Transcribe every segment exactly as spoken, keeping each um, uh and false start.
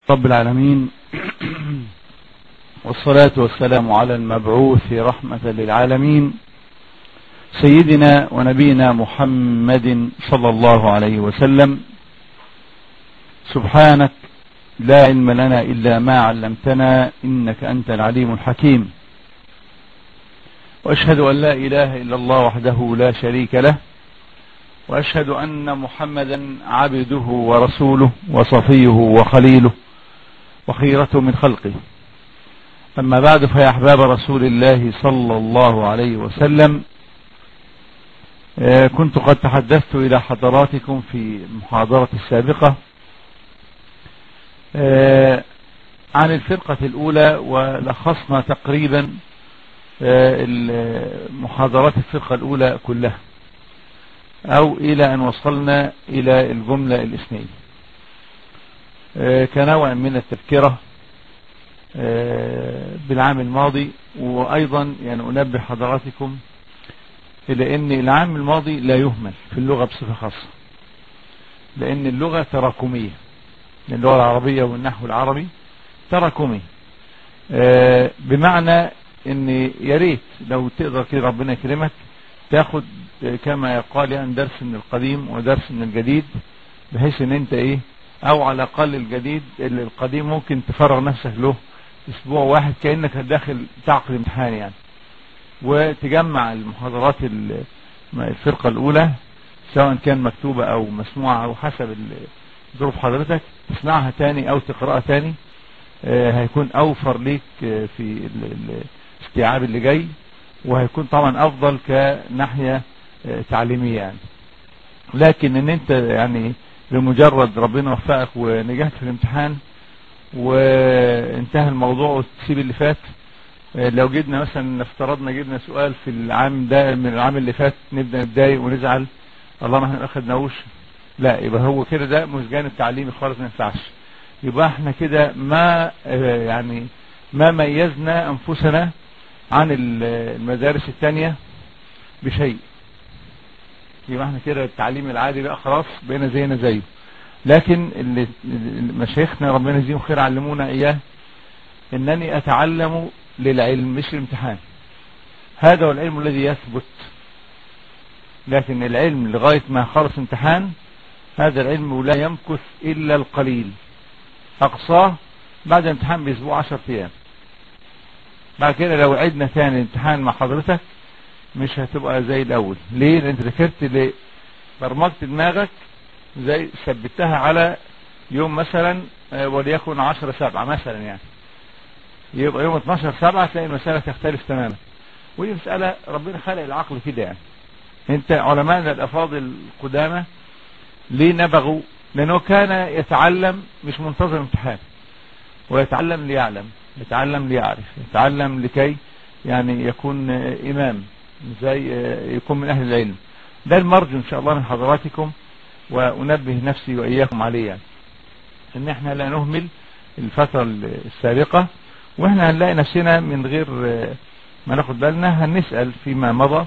رب العالمين. والصلاة والسلام على المبعوث رحمة للعالمين سيدنا ونبينا محمد صلى الله عليه وسلم. سبحانك لا علم لنا إلا ما علمتنا إنك أنت العليم الحكيم، وأشهد أن لا إله إلا الله وحده لا شريك له، وأشهد أن محمدا عبده ورسوله وصفيه وخليله وخيرته من خلقه. أما بعد، فيا أحباب رسول الله صلى الله عليه وسلم، كنت قد تحدثت إلى حضراتكم في المحاضرة السابقة عن الفرقة الأولى، ولخصنا تقريبا محاضرات الفرقة الأولى كلها، أو إلى أن وصلنا إلى الجملة الاثنين كنوع من التذكرة بالعام الماضي. وأيضا يعني أنبه حضراتكم إلى أن العام الماضي لا يهمل في اللغة بصفة خاصة، لأن اللغة تراكمية، اللغة العربية والنحو العربي تراكمي، بمعنى أن ياريت لو تقدر كده ربنا يكرمك تاخد كما يقال يعني درس من القديم ودرس من الجديد، بحيث ان انت ايه، او على الاقل الجديد القديم ممكن تفرغ نفسك له اسبوع واحد كأنك هتداخل تعقد امتحان يعني، وتجمع المحاضرات الفرقة الاولى سواء كان مكتوبة او مسموعة او حسب ظروف حضرتك، تسمعها تاني او تقرأها تاني. هيكون اوفر ليك في الاستيعاب اللي جاي، وهيكون طبعا افضل كناحية تعليمية يعني. لكن ان انت يعني بمجرد ربنا وفقك ونجحت في الامتحان وانتهى الموضوع وتسيب اللي فات، لو جبنا مثلا افترضنا جبنا سؤال في العام ده من العام اللي فات نبدأ نتضايق ونزعل الله ما احنا ما اخدناهوش، لا، يبقى هو كده ده مش جانب تعليمي خالص، ما ينفعش. يبقى احنا كده ما يعني ما ميزنا انفسنا عن المدارس التانية بشيء، يبقى احنا كده التعليم العادي بقى خلاص بقينا زينا زيه. لكن اللي مشايخنا ربنا يجزيهم خير علمونا اياه، انني اتعلم للعلم مش الامتحان، هذا هو العلم الذي يثبت. لكن العلم لغاية ما خلص امتحان، هذا العلم لا يمكث الا القليل، اقصاه بعد الامتحان باسبوع عشر ايام. بعد كده لو عدنا ثاني الامتحان مع حضرتك مش هتبقى زي الاول. ليه؟ لان انت ذاكرت ليه؟ برمجت دماغك زي ثبتها على يوم مثلا وليكن عشرة سبعة مثلا يعني، يبقى يوم اتناشر سبعة تلاقي المسألة تختلف تماما. ودي مسألة ربنا خلق العقل كده يعني. انت علماءنا الافاضل القدامى ليه نبغوا؟ لانه كان يتعلم مش منتظر امتحان، ويتعلم ليعلم، يتعلم ليعرف، يتعلم لكي يعني يكون امام، زي يكون من اهل العلم. ده المرجو ان شاء الله من حضراتكم، وانبه نفسي واياكم عليه يعني، ان احنا لا نهمل الفترة السابقة، واحنا هنلاقي نفسنا من غير ما ناخد بالنا هنسأل فيما مضى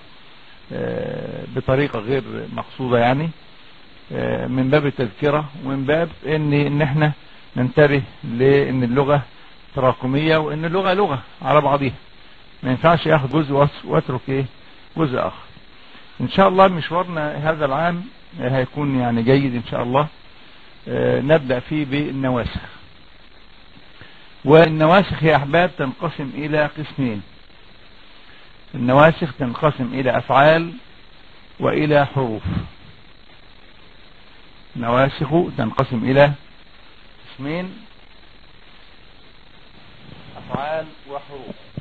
بطريقة غير مقصودة يعني، من باب التذكرة ومن باب ان ان احنا ننتبه لان اللغة تراكمية، وان اللغة لغة على بعضها، ما ينفعش ياخد جزء واترك ايه جزء اخر. ان شاء الله مشوارنا هذا العام هيكون يعني جيد ان شاء الله. نبدأ فيه بالنواسخ. والنواسخ يا احباب تنقسم الى قسمين. النواسخ تنقسم الى افعال والى حروف. النواسخ تنقسم الى قسمين، افعال وحروف.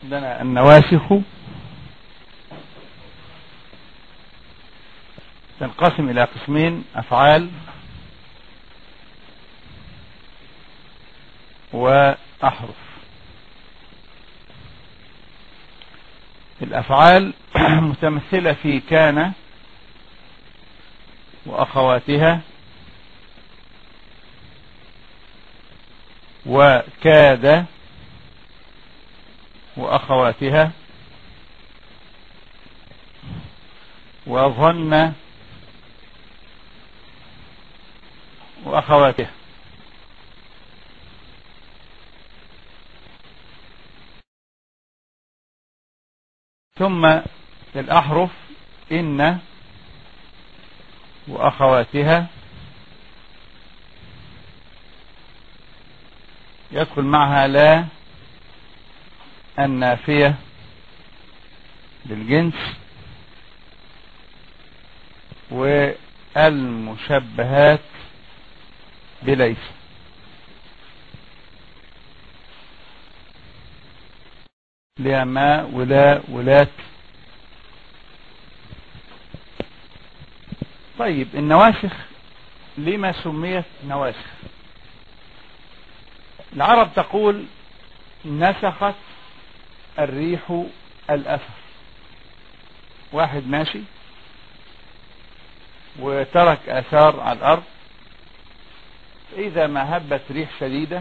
عندنا النواسخ تنقسم إلى قسمين: أفعال وأحرف. الأفعال متمثلة في كان وأخواتها وكاد وأخواتها وظن وأخواتها. ثم الأحرف: إن وأخواتها، يدخل معها لا النافية للجنس، والمشبهات بليس. لها ما ولا ولات. طيب النواسخ لما سميت نواسخ؟ العرب تقول نسخت الريح الأثر. واحد ماشي وترك آثار على الأرض، إذا ما هبت ريح شديدة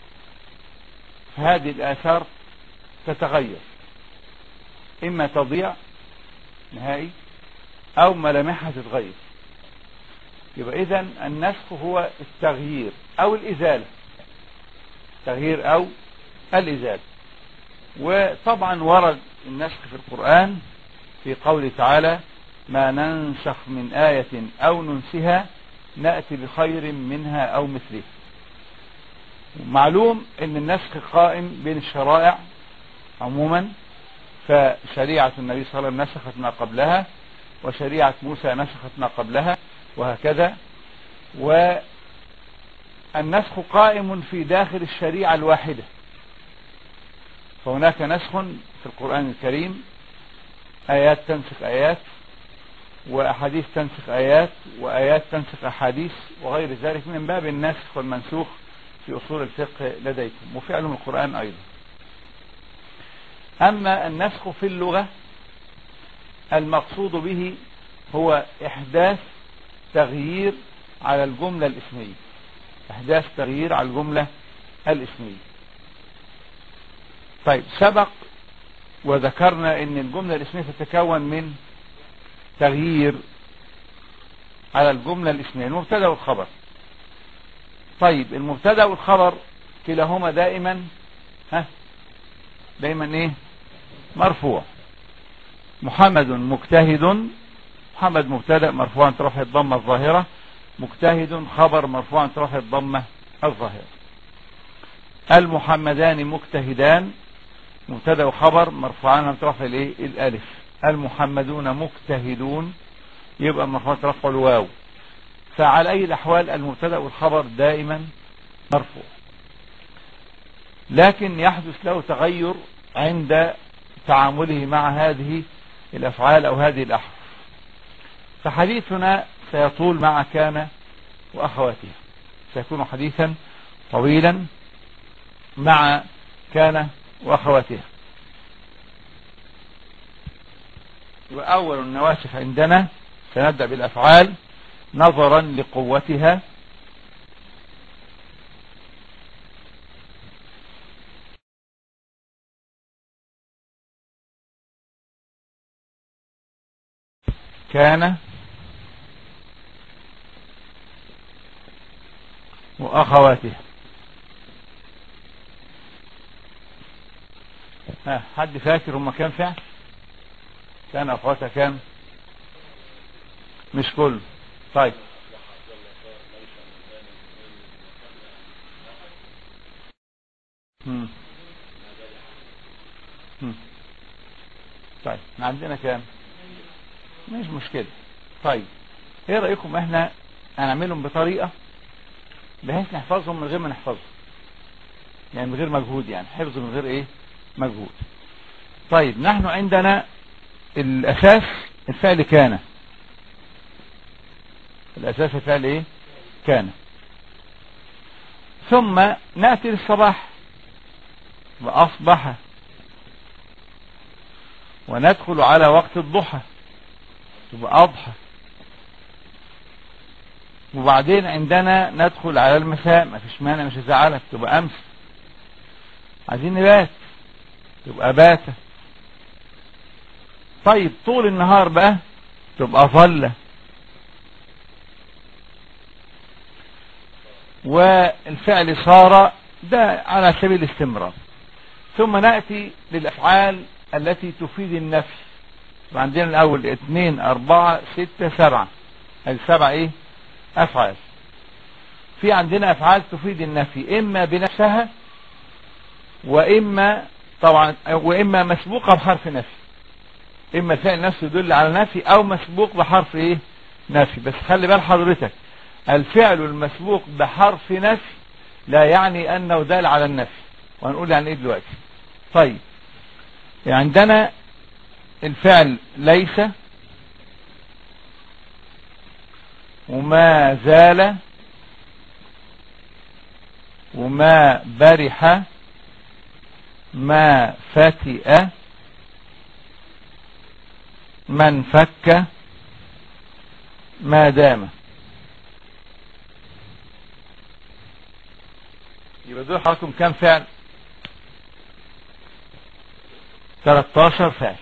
هذه الآثار تتغير، إما تضيع نهائي أو ملامحها تتغير. يبقى إذن النسخ هو التغيير أو الإزالة، تغيير أو الإزالة. وطبعا ورد النسخ في القرآن في قوله تعالى: ما ننسخ من آية أو ننسها نأتي بخير منها أو مثلها. معلوم أن النسخ قائم بين الشرائع عموما، فشريعة النبي صلى الله عليه وسلم نسخت ما قبلها، وشريعة موسى نسخت ما قبلها، وهكذا. والنسخ قائم في داخل الشريعة الواحدة، فهناك نسخ في القرآن الكريم، آيات تنسخ آيات، وأحاديث تنسخ آيات، وآيات تنسخ أحاديث، وغير ذلك من باب النسخ والمنسوخ في أصول الفقه لديكم، وفعل القرآن أيضا. أما النسخ في اللغة المقصود به هو إحداث تغيير على الجملة الاسمية، إحداث تغيير على الجملة الاسمية. طيب سبق وذكرنا أن الجملة الاسمية تتكون من تغيير على الجملة الاسمية، المبتدا والخبر. طيب المبتدا والخبر كلاهما دائما ها دائما ايه؟ مرفوع. محمد مجتهد، محمد مبتدا مرفوع عن رفع الضمه الظاهره، مجتهد خبر مرفوع عن رفع الضمه الظاهره. المحمدان مجتهدان، مبتدا وخبر مرفوعان عن رفع الايه؟ الالف. المحمدون مجتهدون يبقى مرفوع عن رفع الواو. فعلى اي الاحوال المبتدا والخبر دائما مرفوع، لكن يحدث له تغير عند تعامله مع هذه الافعال او هذه الاحرف. فحديثنا سيطول مع كان واخواتها، سيكون حديثا طويلا مع كان واخواتها. واول النواسخ عندنا سنبدأ بالافعال نظرا لقوتها. كان واخواتها. ها حد فاكر هم كام فعل؟ كان اخواتها كام؟ مش كله. طيب هم. هم. طيب عندنا كام؟ مش مشكلة. طيب ايه رأيكم احنا هنعملهم بطريقة بحيث نحفظهم من غير ما نحفظهم، يعني من غير مجهود، يعني حفظ من غير ايه؟ مجهود. طيب نحن عندنا الأساس الفعل كان، الأساس الفعل إيه؟ كان. ثم نأتي للصباح وأصبح، وندخل على وقت الضحى تبقى أضحى، وبعدين عندنا ندخل على المساء، ما فيش مانع مش هزعلك تبقى أمس. عايزين نبات تبقى بات. طيب طول النهار بقى تبقى ظل. والفعل صار ده على سبيل الاستمرار. ثم نأتي للأفعال التي تفيد النفي. عندنا الأول اثنين أربعة ستة سبعة، السبعة ايه؟ أفعال. في عندنا أفعال تفيد النفي إما بنفسها وإما طبعا وإما مسبوقة بحرف نفي. إما الفعل نفسه يدل على نفي أو مسبوق بحرف ايه؟ نفي. بس خلي بال حضرتك، الفعل المسبوق بحرف نفي لا يعني أنه دال على النفي، وهنقول يعني ايه دلوقتي. طيب عندنا الفعل ليس وما زال وما برح ما فتئ من فك ما دام. يبقى دول حضراتكم كام فعل؟ ثلاثة عشر فعل.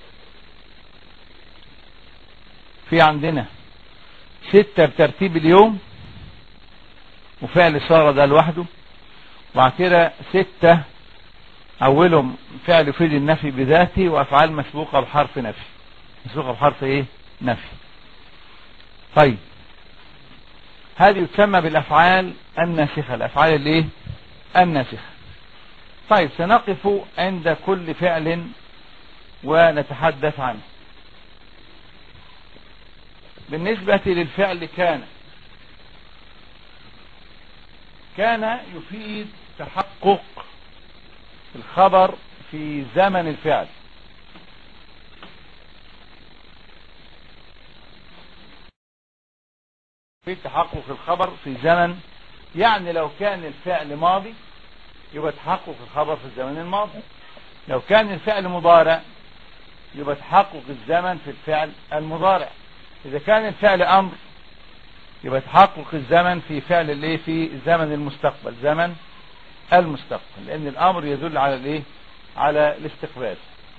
في عندنا ستة بترتيب اليوم وفعل صار ده لوحده، وبعد كده ستة اولهم فعل يفيد النفي بذاته وافعال مسبوقة بحرف نفي، مسبوقة بحرف ايه؟ نفي. طيب هذه تسمى بالافعال الناسخة، الافعال الايه؟ الناسخة. طيب سنقف عند كل فعل ونتحدث عنه. بالنسبة للفعل كان، كان يفيد تحقق الخبر في زمن الفعل. في تحقق الخبر في زمن، يعني لو كان الفعل ماضي يبقى تحقق الخبر في الزمن الماضي، لو كان الفعل مضارع يبقى تحقق الزمن في الفعل المضارع، إذا كان الفعل أمر يبقى تحقق الزمن في فعل الايه؟ في زمن المستقبل، زمن المستقبل، لأن الأمر يدل على الايه؟ على الاستقبال.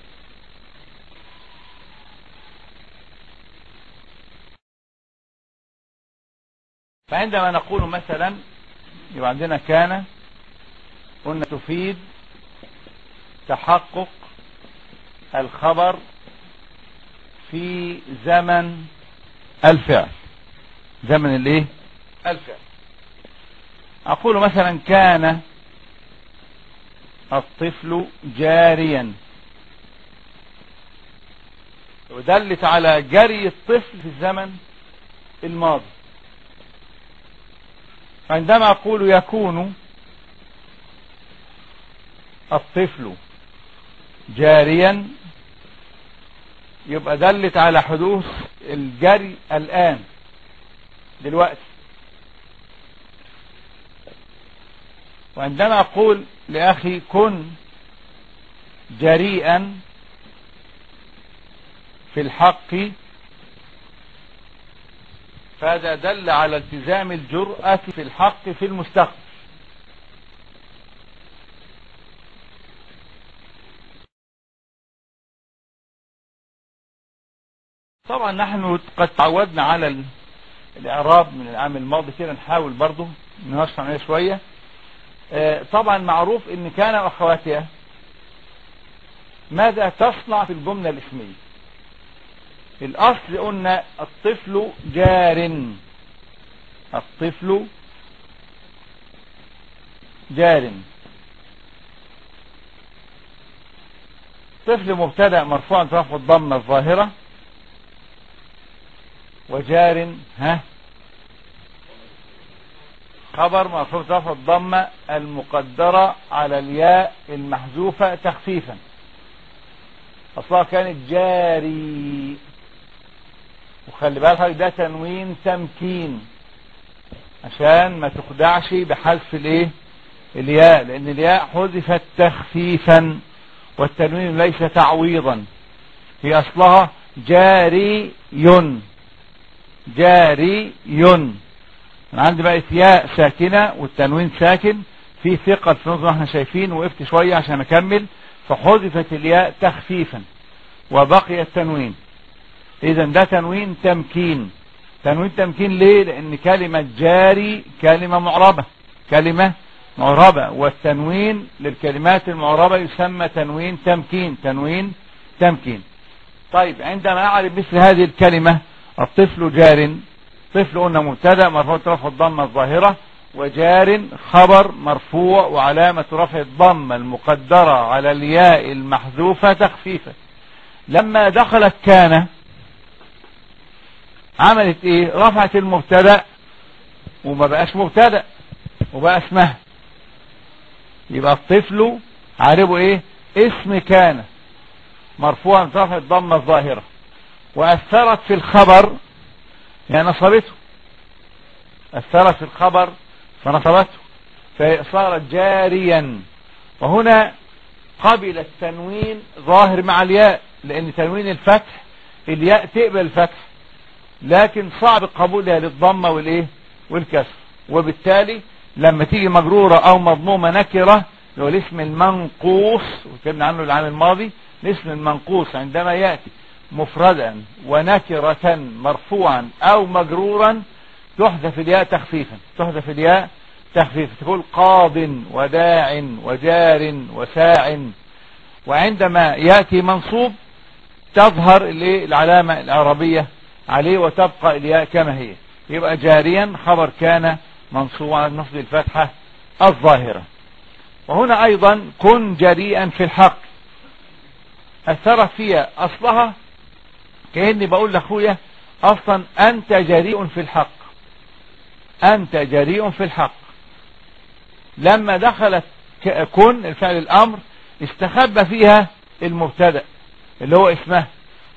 فعندما نقول مثلا يبقى عندنا كان، قلنا تفيد تحقق الخبر في زمن الفعل، زمن الايه؟ الفعل. اقول مثلا كان الطفل جاريا، ودلت على جري الطفل في الزمن الماضي. عندما اقول يكون الطفل جاريا يبقى دلت على حدوث الجري الآن دلوقتي. وعندما أقول لأخي كن جريئا في الحق فهذا دل على التزام الجرأة في الحق في المستقبل. طبعا نحن قد تعودنا على الإعراب من العام الماضي كده، نحاول برضو ننشط عليه شوية. طبعا معروف ان كان واخواتها ماذا تصنع في الجملة الاسمية. الاصل قلنا الطفل جار، الطفل جار. طفل مبتدأ مرفوع رفع الضمة الظاهرة، وجار ها خبر مرفوع رفع الضمة المقدرة على الياء المحذوفة تخفيفا. اصلها كانت جاري، وخلي بالك ده تنوين تمكين عشان ما تخدعش بحذف الايه الياء، لان الياء حذفت تخفيفا والتنوين ليس تعويضا، هي اصلها جاري جاري. انا عندي بقى ياء ساكنة والتنوين ساكن، في ثقل في نظم احنا شايفين، وقفت شوية عشان اكمل، فحذفت الياء تخفيفا وبقي التنوين. اذا ده تنوين تمكين. تنوين تمكين ليه؟ لان كلمة جاري كلمة معربة، كلمة معربة، والتنوين للكلمات المعربة يسمى تنوين تمكين، تنوين تمكين. طيب عندما اعرف مثل هذه الكلمة الطفل جار، طفل قلنا مبتدا مرفوع رفع الضمه الظاهره، وجار خبر مرفوع وعلامه رفع الضمه المقدره على الياء المحذوفه تخفيفا. لما دخلت كان عملت ايه؟ رفعت المبتدا وما بقاش مبتدا وبقى اسمها، يبقى الطفل عاربه ايه؟ اسم كان مرفوع رفع الضمه الظاهره، واثرت في الخبر يعني نصبته، أثرت في الخبر فنصبته فصارت جاريا. وهنا قبل التنوين ظاهر مع الياء، لأن تنوين الفتح الياء تقبل الفتح، لكن صعب قبولها للضمة والإيه والكسر، وبالتالي لما تيجي مجرورة أو مضمومة نكرة اللي هو الاسم المنقوص، وكتبنا عنه العام الماضي، الاسم المنقوص عندما يأتي مفردا ونكرة مرفوعا او مجرورا تحذف الياء تخفيفا، تحذف الياء تخفيفا، تقول قاض وداع وجار وساع. وعندما يأتي منصوب تظهر العلامة العربية عليه وتبقى الياء كما هي، يبقى جاريا خبر كان منصوب على نصب الفتحة الظاهرة. وهنا ايضا كن جريئا في الحق، اثرت فيها اصلها كأني بقول لاخويا اصلا انت جريء في الحق، انت جريء في الحق. لما دخلت كن الفعل الامر استخبى فيها المبتدا اللي هو اسمه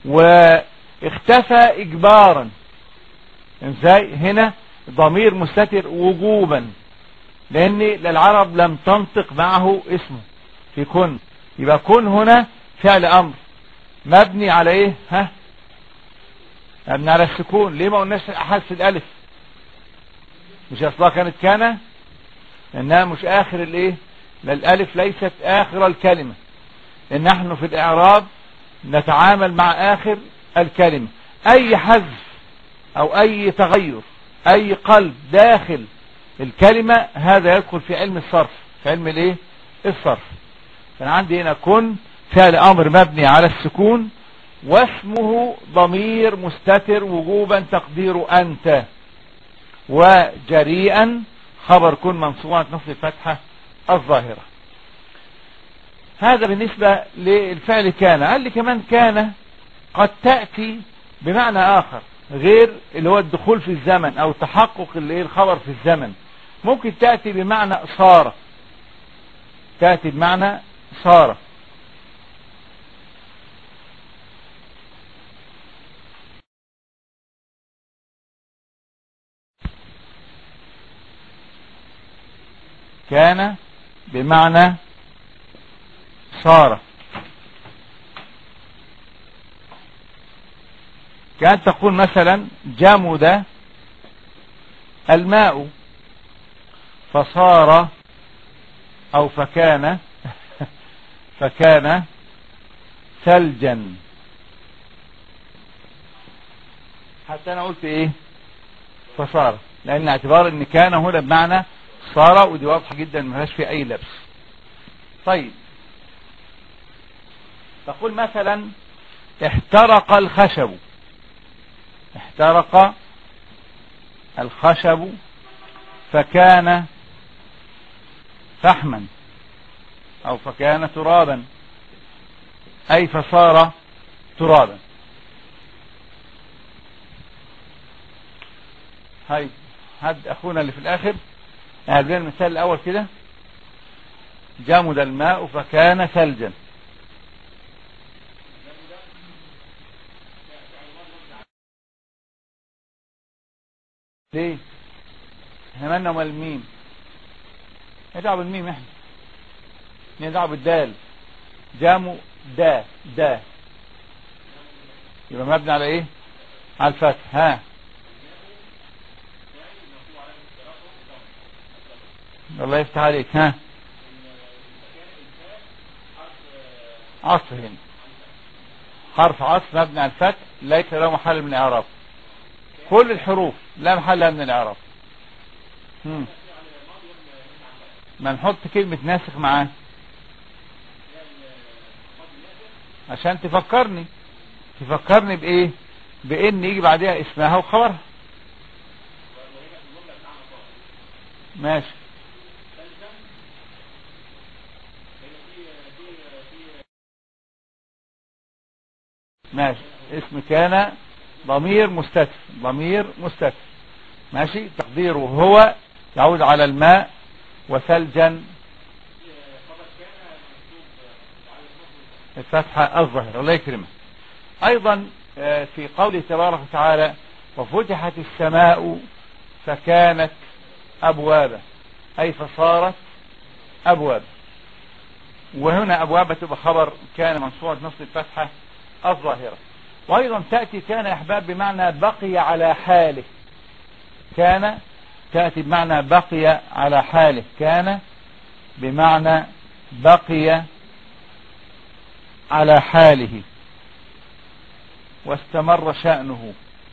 واختفى اجبارا. ازاي؟ هنا ضمير مستتر وجوبا، لان العرب لم تنطق معه اسمه في كن، يبقى كن هنا فعل امر مبني على ايه؟ ها مبني على السكون. ليه ما قلناش حذف الالف؟ مش اصلها كانت كان، لانها مش اخر الايه، الالف ليست اخر الكلمة، ان نحن في الاعراب نتعامل مع اخر الكلمة. اي حذف او اي تغير اي قلب داخل الكلمة هذا يدخل في علم الصرف، في علم الايه الصرف. فانا عندي هنا كن فعل امر مبني على السكون واسمه ضمير مستتر وجوبا تقدير انت، وجريئا خبر كن منصوب على نصب الفتحة الظاهرة. هذا بالنسبة للفعل كان. قال لي كمان كان قد تأتي بمعنى آخر غير اللي هو الدخول في الزمن أو تحقق اللي الخبر في الزمن. ممكن تأتي بمعنى صار، تأتي بمعنى صار. كان بمعنى صار. كان تقول مثلا جمد الماء فصار او فكان فكان ثلجا. حتى انا قلت ايه فصار، لان اعتبار ان كان هنا بمعنى صار، ودي واضحة جدا ما فيهاش في اي لبس. طيب تقول مثلا احترق الخشب، احترق الخشب فكان فحما او فكان ترابا، اي فصار ترابا. هاي هاد اخونا اللي في الاخر هذا المثال الاول كده، جمد الماء فكان ثلجا. ليه؟ احنا مالنا ومال الميم؟ ندعوا بالميم احنا، ندعوا بالدال. جامو دا دا يبقى مبني على ايه؟ على الفتح. ها الله يفتح عليك. ها عطف هنا، حرف عطف مبني على الفتح ليس له محل من الاعراب. كل الحروف لا محل لها من الاعراب. ما نحط كلمة ناسخ معاه عشان تفكرني تفكرني بايه؟ بان يجي بعدها اسمها وخبرها. ماشي. ماشي. اسم كان ضمير مستتر، ضمير مستتر. ماشي. تقديره هو يعود على الماء وثلجا الفتحة الظاهرة. الله يكرمك. ايضا في قوله تبارك وتعالى وفتحت السماء فكانت ابوابا، اي فصارت ابوابا. وهنا ابوابا تبقى خبر كان منصوبة نصب الفتحة الظاهرة. وايضا تأتي كان يا احباب بمعنى بقي على حاله. كان تأتي بمعنى بقي على حاله. كان بمعنى بقي على حاله واستمر شأنه،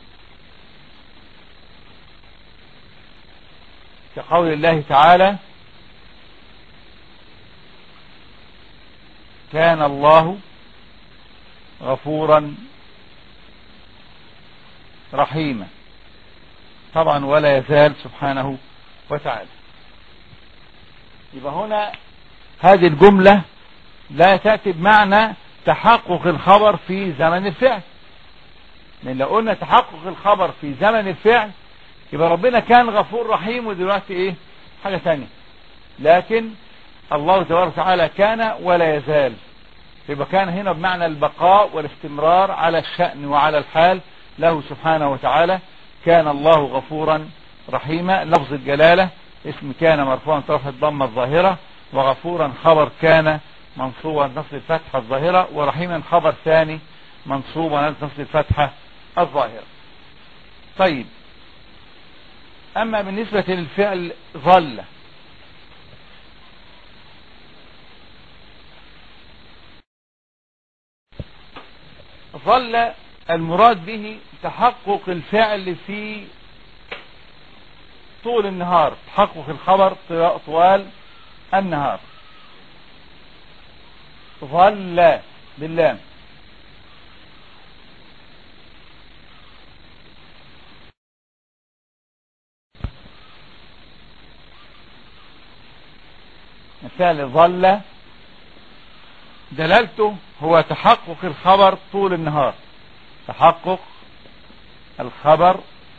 كقول الله تعالى كان الله غفورا رحيما. طبعا ولا يزال سبحانه وتعالى. يبقى هنا هذه الجملة لا تأتي بمعنى تحقق الخبر في زمن الفعل، لأن لو قلنا تحقق الخبر في زمن الفعل يبقى ربنا كان غفور رحيم ودلوقتي ايه حاجة تانية. لكن الله تبارك وتعالى كان ولا يزال، يبقى كان هنا بمعنى البقاء والاستمرار على الشأن وعلى الحال له سبحانه وتعالى. كان الله غفورا رحيما. لفظ الجلالة اسم كان مرفوعا طرف الضمة الظاهرة، وغفورا خبر كان منصوبا نصب الفتحة الظاهرة، ورحيما خبر ثاني منصوبا نصب الفتحة الظاهرة. طيب، اما بالنسبة للفعل ظل، ظل المراد به تحقق الفعل في طول النهار، تحقق الخبر طوال النهار. ظل باللام. الفعل ظل دلالته هو تحقق الخبر طول النهار، تحقق الخبر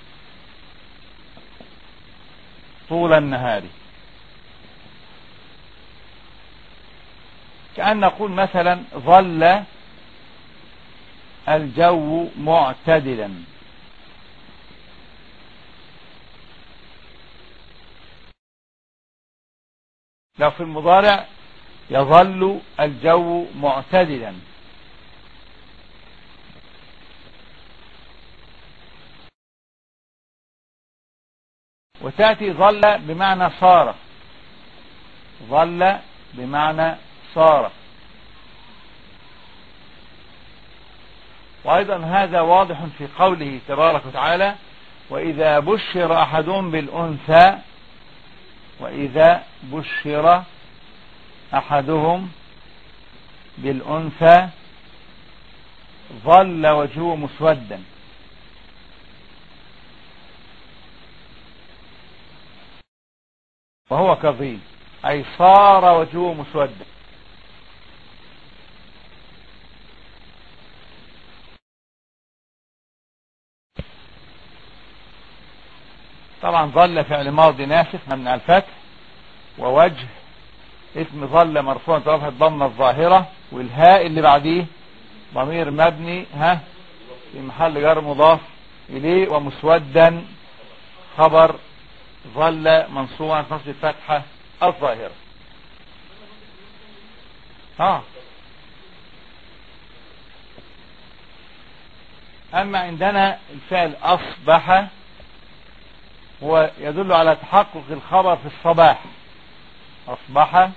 طول النهار. كأن نقول مثلا ظل الجو معتدلا. لو في المضارع يظل الجو معتدلا. وتأتي ظل بمعنى صار، ظل بمعنى صار. وأيضا هذا واضح في قوله تبارك وتعالى وإذا بشر أحدهم بالأنثى، وإذا بشر أحدهم بالأنثى ظل وجهه مسودا. وهو كظيم، أي صار وجهه مسودا. طبعا ظل فعل ماضي ناسخ مبني على الفتح، ووجه اسم ظل مرفوع طرف الضمة الظاهرة، والهاء اللي بعديه ضمير مبني ها في محل جر مضاف إليه، ومسودا الخبر ظل منصوبا في نصب الفتحة الظاهرة. اه اما عندنا الفعل اصبح هو يدل على تحقق الخبر في الصباح. اصبح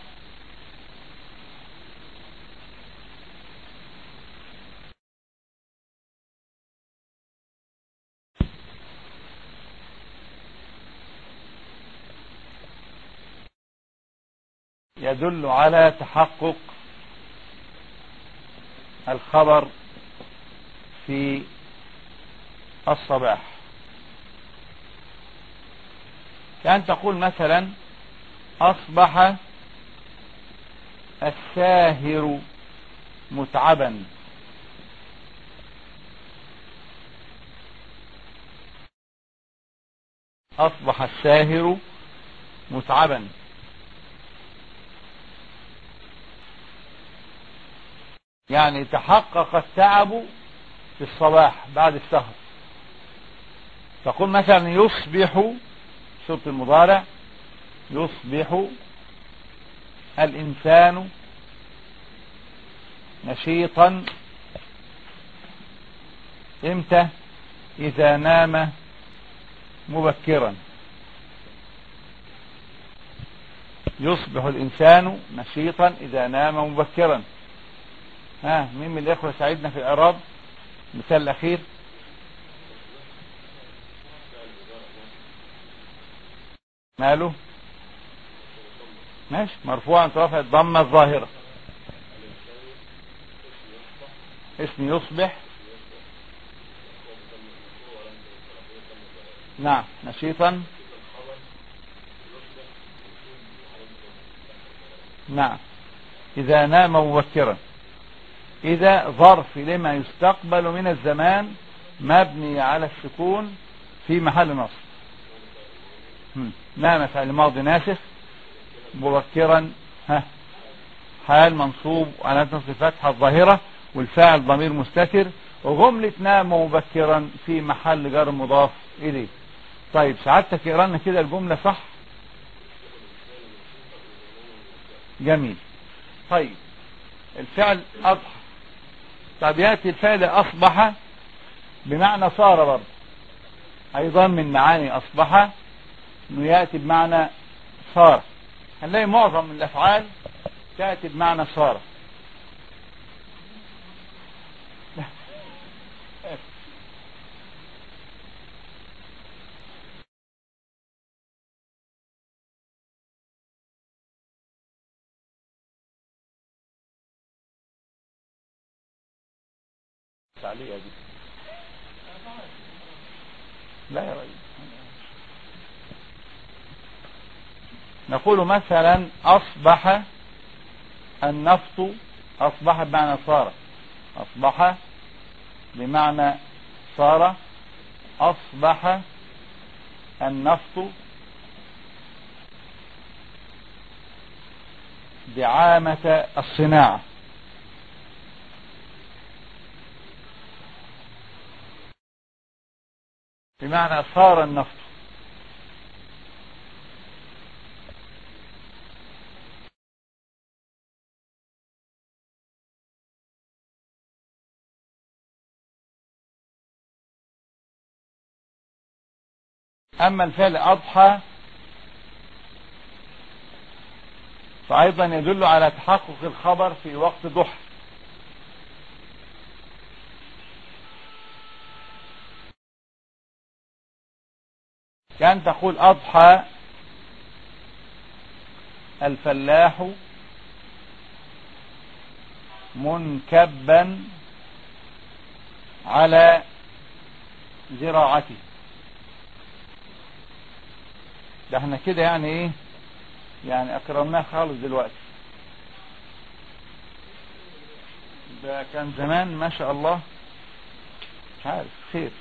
يدل على تحقق الخبر في الصباح. كأن تقول مثلا أصبح الساهر متعبا. أصبح الساهر متعبا. يعني تحقق التعب في الصباح بعد السهر. تقول مثلا يصبح شرط المضارع يصبح الإنسان نشيطا امتى؟ إذا نام مبكرا. يصبح الإنسان نشيطا إذا نام مبكرا. ها مين من الإخوة ساعدنا في الإعراب؟ المثال الأخير ماله؟ ماشي مرفوعا رفع الضمة الظاهرة. اسم يصبح نعم نشيطا نعم إذا نام مبكرا. إذا ظرف لما يستقبل من الزمان مبني على السكون في محل نصب. نام فعل ماضي ناسخ مبكرا ها حال منصوب على نصب الفتحة الظاهرة والفاعل ضمير مستتر وجملة نام مبكرا في محل جر مضاف إليه. طيب سعادتك اقرانا كده الجملة صح. جميل. طيب الفعل أضحى. طب يأتي الفعل أصبح بمعنى صار برضه أيضا من معاني أصبح انه يأتي بمعنى صار. هنلاقي معظم من الأفعال تأتي بمعنى صار. عليها دي لا يا رجل. نقول مثلا أصبح النفط. أصبح بمعنى صار. أصبح بمعنى صار. أصبح النفط دعامة الصناعة. بمعنى صار النفط. أما الفعل أضحى فأيضا يدل على تحقق الخبر في وقت ضحى. كان تقول أضحى الفلاح منكبا على زراعته. ده احنا كده يعني ايه يعني اكرمناه خالص دلوقتي. ده كان زمان ما شاء الله مش عارف خير.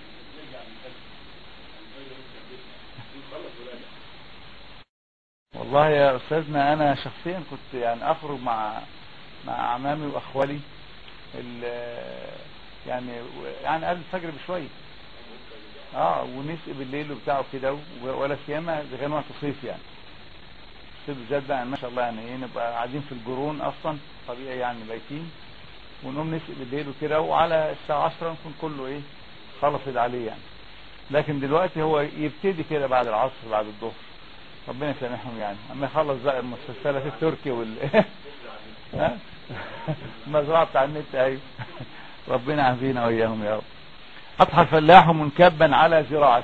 والله يا أستاذنا أنا شخصيا كنت يعني أخرج مع مع أعمامي وأخوالي يعني يعني قبل الفجر بشوية اه ونسقي بالليل وبتاعه كده، ولا سيما اذا كان وقت صيف يعني. الصيف بالذات بقى ما شاء الله يعني ايه، نبقى قاعدين في الجرون اصلا طبيعي يعني بايتين، ونقوم نسقي بالليل وكده، وعلى الساعه عشرة نكون كله ايه خلصت عليه يعني. لكن دلوقتي هو يبتدي كده بعد العصر بعد الظهر، ربنا يسامحهم يعني، اما يخلص بقى المسلسلات التركي وال ها المزرعه بتاع النت اهي ربنا يعافينا واياهم يا رب. اضحى الفلاح منكبا على زراعته،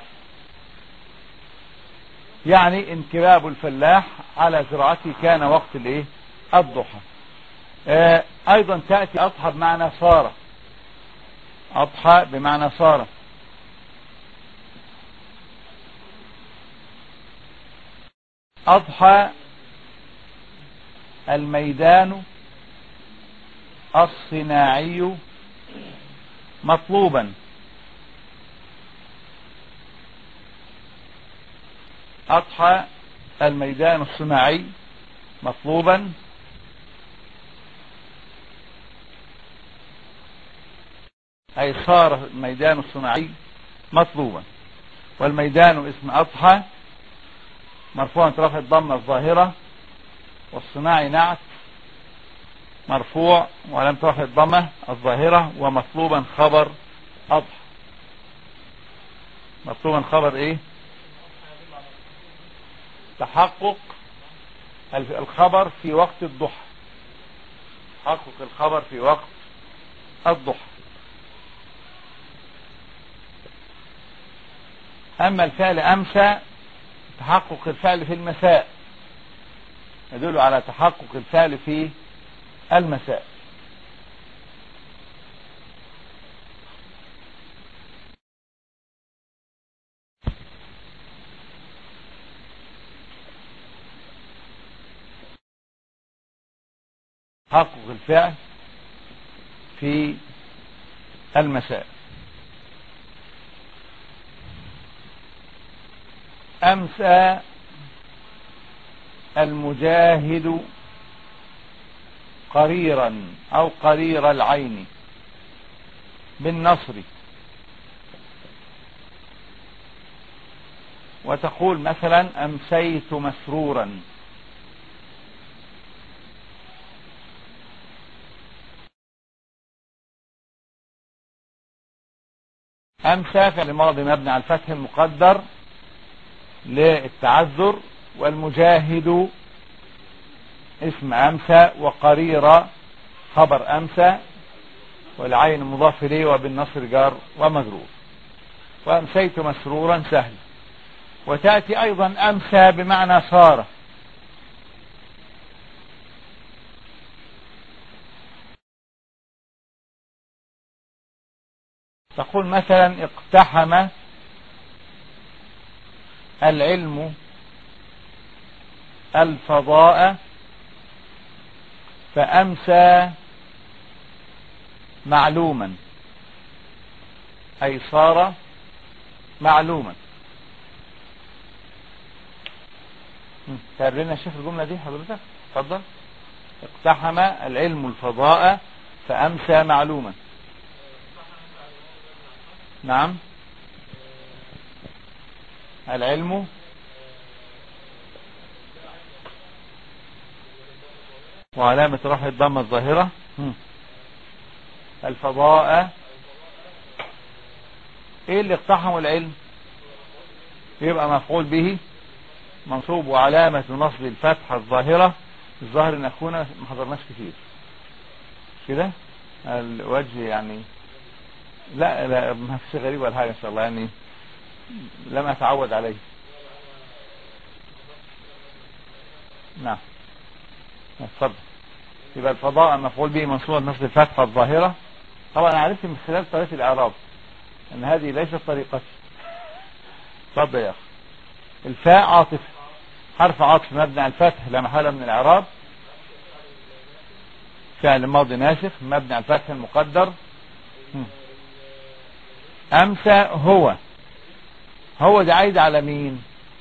يعني انكباب الفلاح على زراعته كان وقت الايه الضحى. آه ايضا تأتي اضحى بمعنى صار، اضحى بمعنى صار. اضحى الميدان الصناعي مطلوبا، اضحى الميدان الصناعي مطلوبا اي صار الميدان الصناعي مطلوبا. والميدان اسم اضحى مرفوع رفع الضمه الظاهره، والصناعي نعت مرفوع ولم ترفع الضمه الظاهره، ومطلوبا خبر اضحى. مطلوبا خبر ايه؟ تحقق الخبر في وقت الضحى، تحقق الخبر في وقت الضحى. اما الفعل امسى تحقق الفعل في المساء، يدل على تحقق الفعل في المساء. تحقق الفعل في المساء. أمسى المجاهد قريرا أو قرير العين بالنصر، وتقول مثلا أمسيت مسرورا. أمسى فعل ماضي مبني على الفتح المقدر للتعذر، والمجاهد اسم أمسى، وقريرة خبر أمسى، والعين مضاف إليه، وبالنصر جار ومجرور. وأمسيت مسرورا سهل. وتأتي أيضا أمسى بمعنى صار، تقول مثلا اقتحم العلم الفضاء فأمسى معلوما أي صار معلوما. تقرينا شيخ الجملة دي حضرتك؟ اتفضل. اقتحم العلم الفضاء فأمسى معلوما. نعم. العلم وعلامة رفع الضمة الظاهرة. الفضاء ايه اللي اقتحموا العلم؟ يبقى مفعول به منصوب، وعلامة نصب الفتحة الظاهرة. الظاهر ان اخونا ما حضرناش كتير كده الوجه يعني، لا لا ما فيش غريب ولا حاجة ان شاء الله يعني، لم اتعود عليه. نعم اتفضل. يبقى الفضاء مفعول به منصوب نصب الفتحة الظاهرة. طبعا انا عرفت من خلال طريقة الاعراب ان هذه ليست طريقتي. اتفضل يا اخي. الفاء عاطف، حرف عطف مبني على الفتح لا محل من الاعراب، فعل ماضي ناسخ مبني على الفتح المقدر. امسى هو، هو دي عايد على مين؟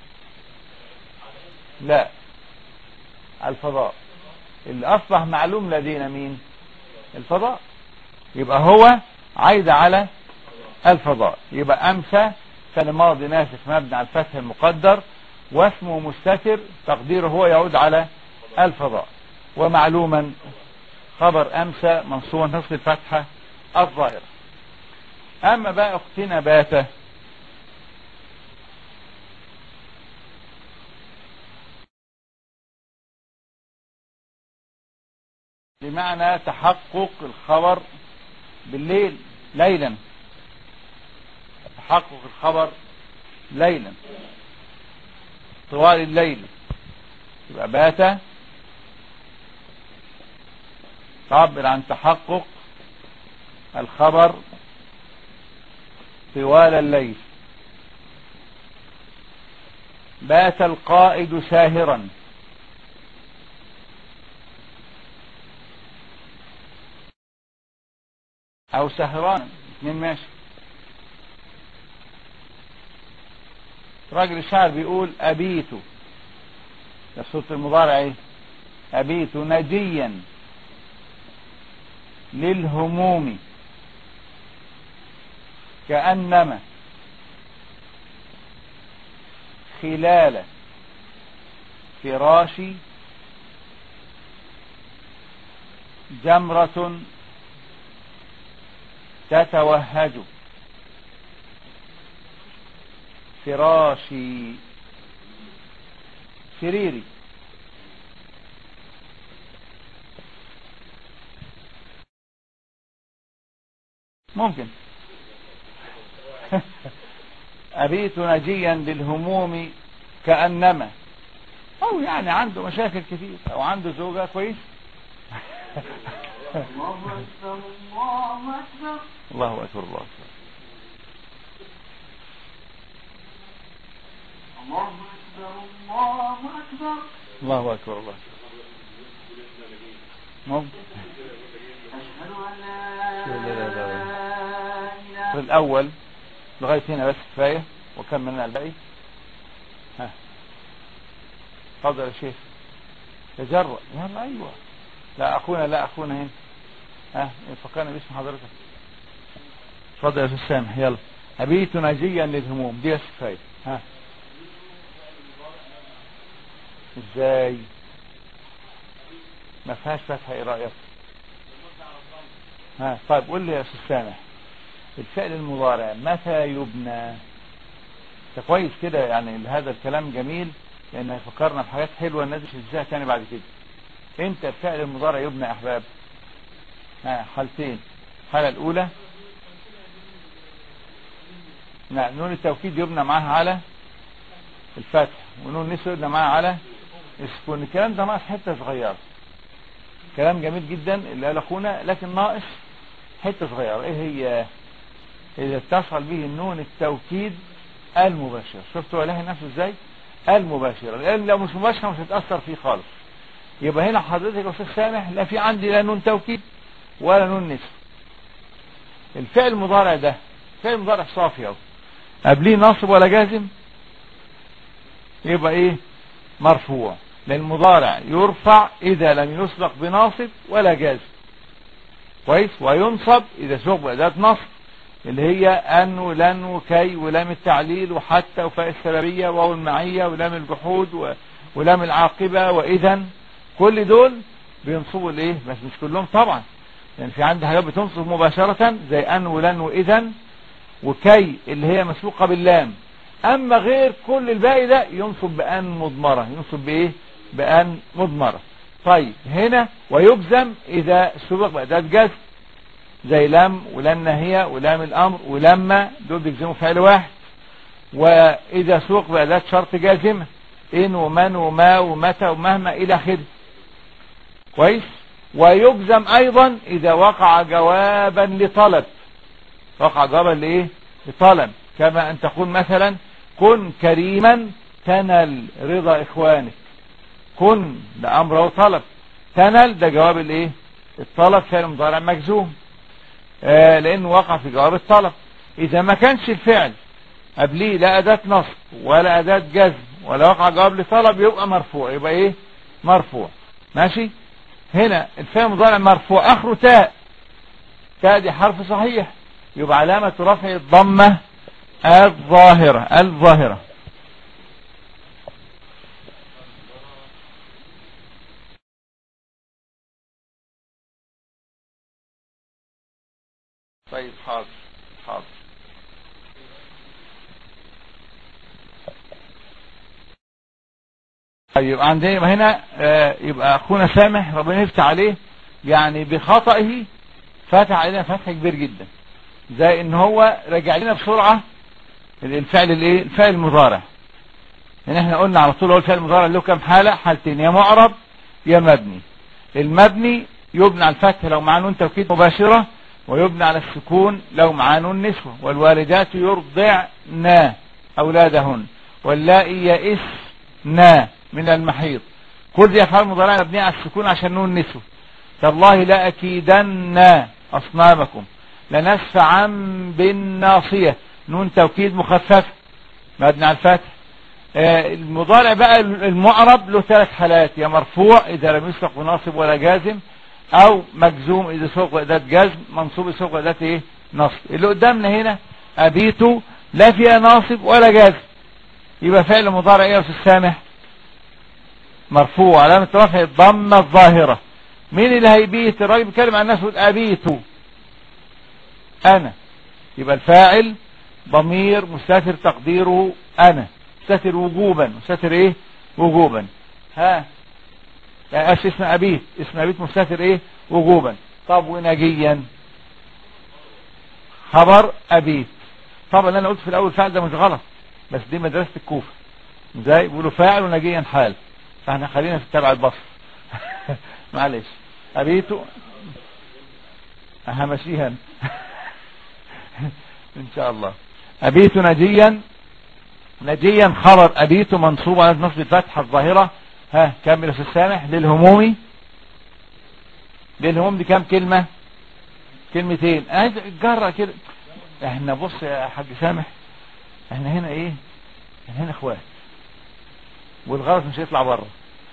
لا الفضاء اللي اصبح معلوم لدينا مين؟ الفضاء. يبقى هو عايد على الفضاء. يبقى امسى فعل ماضي ناسخ مبني على الفتح المقدر، واسمه مستتر تقديره هو يعود على الفضاء. ومعلوما خبر أمسى منصوبا نصب الفتحة الظاهرة. أما بقى أختنا بات بمعنى تحقق الخبر بالليل ليلا، تحقق الخبر ليلا طوال الليل، يبقى بات تعبر عن تحقق الخبر طوال الليل. بات القائد ساهرا، او سهران، اثنين ماشي. راجل الشاعر بيقول ابيت، ده صوت المضارع ايه، ابيت نجيا للهموم كأنما خلال فراشي جمرة تتوهج. فراشي سريري، ممكن أبيت نجيا للهموم كأنما، أو يعني عنده مشاكل كتير، أو عنده زوجة كويس. الله أكبر الله أكبر الله أكبر الله أكبر الله أكبر الله أكبر الله أكبر. ممكن أشهد أن لا إله. الأول لغاية هنا بس كفاية، وكملنا الباقي. ها تفضل يا شيخ تجرأ. يلا أيوة، لا أخونا لا أخونا هنا. ها فكرنا باسم حضرتك. تفضل يا أستاذ سامح. يلا أبيت نجيا للهموم، دي بس كفاية. ها ازاي ما فيهاش فتحة؟ ايه رأيك؟ ها طيب قول لي يا أستاذ سامح، الفعل المضارع متى يبنى؟ ده كويس كده، يعني هذا الكلام جميل لأن هيفكرنا بحاجات حلوة الناس مش هتنساها تاني بعد كده. امتى الفعل المضارع يبنى يا أحباب؟ ها حالتين. الحالة الأولى نعم نون التوكيد يبنى معاها على الفتح، ونون النسوة يبنى معاها على السكون. الكلام ده ناقص حتة صغيرة، كلام جميل جدا اللي قال أخونا، لكن ناقص حتة صغيرة. ايه هي؟ إذا اتصل به النون التوكيد المباشر. شفتوا له نفسه ازاي؟ المباشر، لأن لو مش مباشر مش هتأثر فيه خالص. يبقى هنا حضرتك يا أستاذ سامح لا في عندي لا نون توكيد ولا نون نسوة. الفعل المضارع ده فعل مضارع صافي اهو، قبليه ناصب ولا جازم، يبقى ايه؟ مرفوع. لأن المضارع يرفع إذا لم يسبق بناصب ولا جازم، كويس، وينصب إذا سبق بأداة نصب اللي هي أن ولن وكي ولام التعليل وحتى وفاء السببية وواو المعية ولام الجحود ولام العاقبة وإذن. كل دول بينصبوا الايه؟ بس مش كلهم طبعا، يعني في عندي حاجات بتنصب مباشرة زي أن ولن وإذن وكي اللي هي مسبوقة باللام. أما غير كل الباقي ده ينصب بأن مضمرة، ينصب بإيه؟ بأن مضمرة. طيب هنا ويجزم إذا سبق بأداة جزم زي لم ولن نهية ولام الأمر ولما، دول بيجزموا فعل واحد. وإذا سبق بأداة شرط جازمة إن ومن وما ومتى ومهما إلى آخره، كويس. ويجزم أيضا إذا وقع جوابا لطلب، وقع جوابا لإيه؟ لطلب، كما أن تقول مثلا كن كريما تنل رضا إخوانك. كن ده أمر وطلب، تنل ده جواب الإيه؟ الطلب، فعل مضارع مجزوم آه لأنه وقع في جواب الطلب. إذا ما كانش الفعل قبليه لا أداة نصب ولا أداة جزم ولا وقع جواب لطلب يبقى مرفوع، يبقى إيه؟ مرفوع. ماشي. هنا الفعل المضارع مرفوع آخره تاء، تاء دي حرف صحيح، يبقى علامة رفع الضمة الظاهرة الظاهرة. طيب حاضر حاضر. طيب عندنا هنا آه يبقى اخونا سامح ربنا يفتح عليه، يعني بخطئه فتح علينا فتح كبير جدا، زي ان هو رجع لنا بسرعة الفعل الايه الفعل المضارع. يعني احنا قلنا على طول هو الفعل المضارع له كام حالة؟ حالتين، يا معرب يا مبني. المبني يبنى على الفتح لو معاه نون توكيد مباشرة، ويبنى على السكون لو معاه نون نسوة. والوالدات يرضعن اولادهن واللائي يئسن من المحيض. كل دي افعال مضارعة مبنية على السكون عشان نون نسوة. تالله لا اكيدن اصنامكم لنسفعا بالناصية، نون توكيد مخففة مبني على الفتح. آه المضارع بقى المعرب له ثلاث حالات، يا مرفوع اذا لم يسبق بناصب ولا جازم، او مجزوم اذا سبق بأداة جزم، منصوب اذا سبق بأداة ايه نصب. اللي قدامنا هنا ابيت لا فيها ناصب ولا جازم، يبقى فعل مضارع ايه يا استاذ سامح؟ مرفوع علامة رفع الضمة الظاهرة. مين اللي هيبيت؟ الراجل بيتكلم عن نفسه، ابيت انا، يبقى الفاعل ضمير مستتر تقديره انا، مستتر وجوبا، مستتر ايه وجوبا. ها ايش اسم ابيت؟ اسم ابيت مستتر ايه وجوبا. طب ونجيا خبر ابيت. طبعا اللي انا قلت في الاول فاعل ده مش غلط، بس دي مدرسة الكوفة، ازاي بيقولوا فاعل ونجيا حال، فاحنا خلينا في التبع البصر. معلش ابيت همشيها ان شاء الله. ابيت نجيا، نجيا خبر ابيت منصوب على نصب الفتحة الظاهرة. ها كمل في السامح. للهموم، للهموم دي كام كلمة؟ كلمتين. اه جرى كده. احنا بص يا حاج سامح، احنا هنا ايه؟ احنا هنا اخوات، والغرض مش هيطلع بره.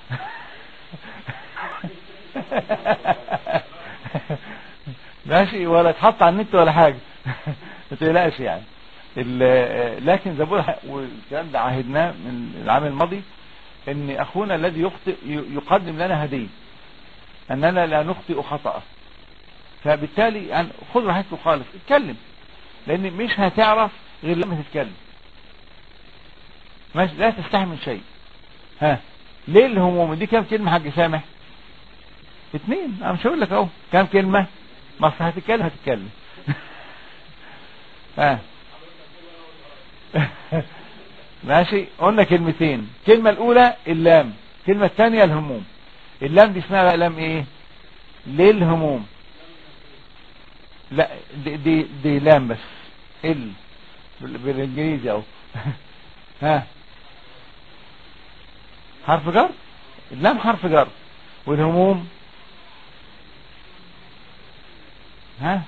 ماشي، ولا تحط على النت ولا حاجة. ما تقلقش يعني. لكن زي ما والكلام ده عهدناه من العام الماضي، ان اخونا الذي يخطئ يقدم لنا هدية، اننا لا نخطئ خطأ. فبالتالي يعني خذ راحتك خالص، اتكلم، لان مش هتعرف غير لما تتكلم. ماشي، لا تستحي من شيء. ها ليه الهموم دي كام كلمة حاج سامح؟ اتنين. انا مش هقول لك اهو كام كلمة، بس هتتكلم هتتكلم. ها ماشي، قلنا كلمتين. الكلمة الاولى اللام، الكلمة الثانية الهموم. اللام دي اسمها بقى لام ايه؟ للهموم. لا دي, دي, دي لام بس ال بالانجليزي اهو. ها حرف جر، اللام حرف جر، والهموم ها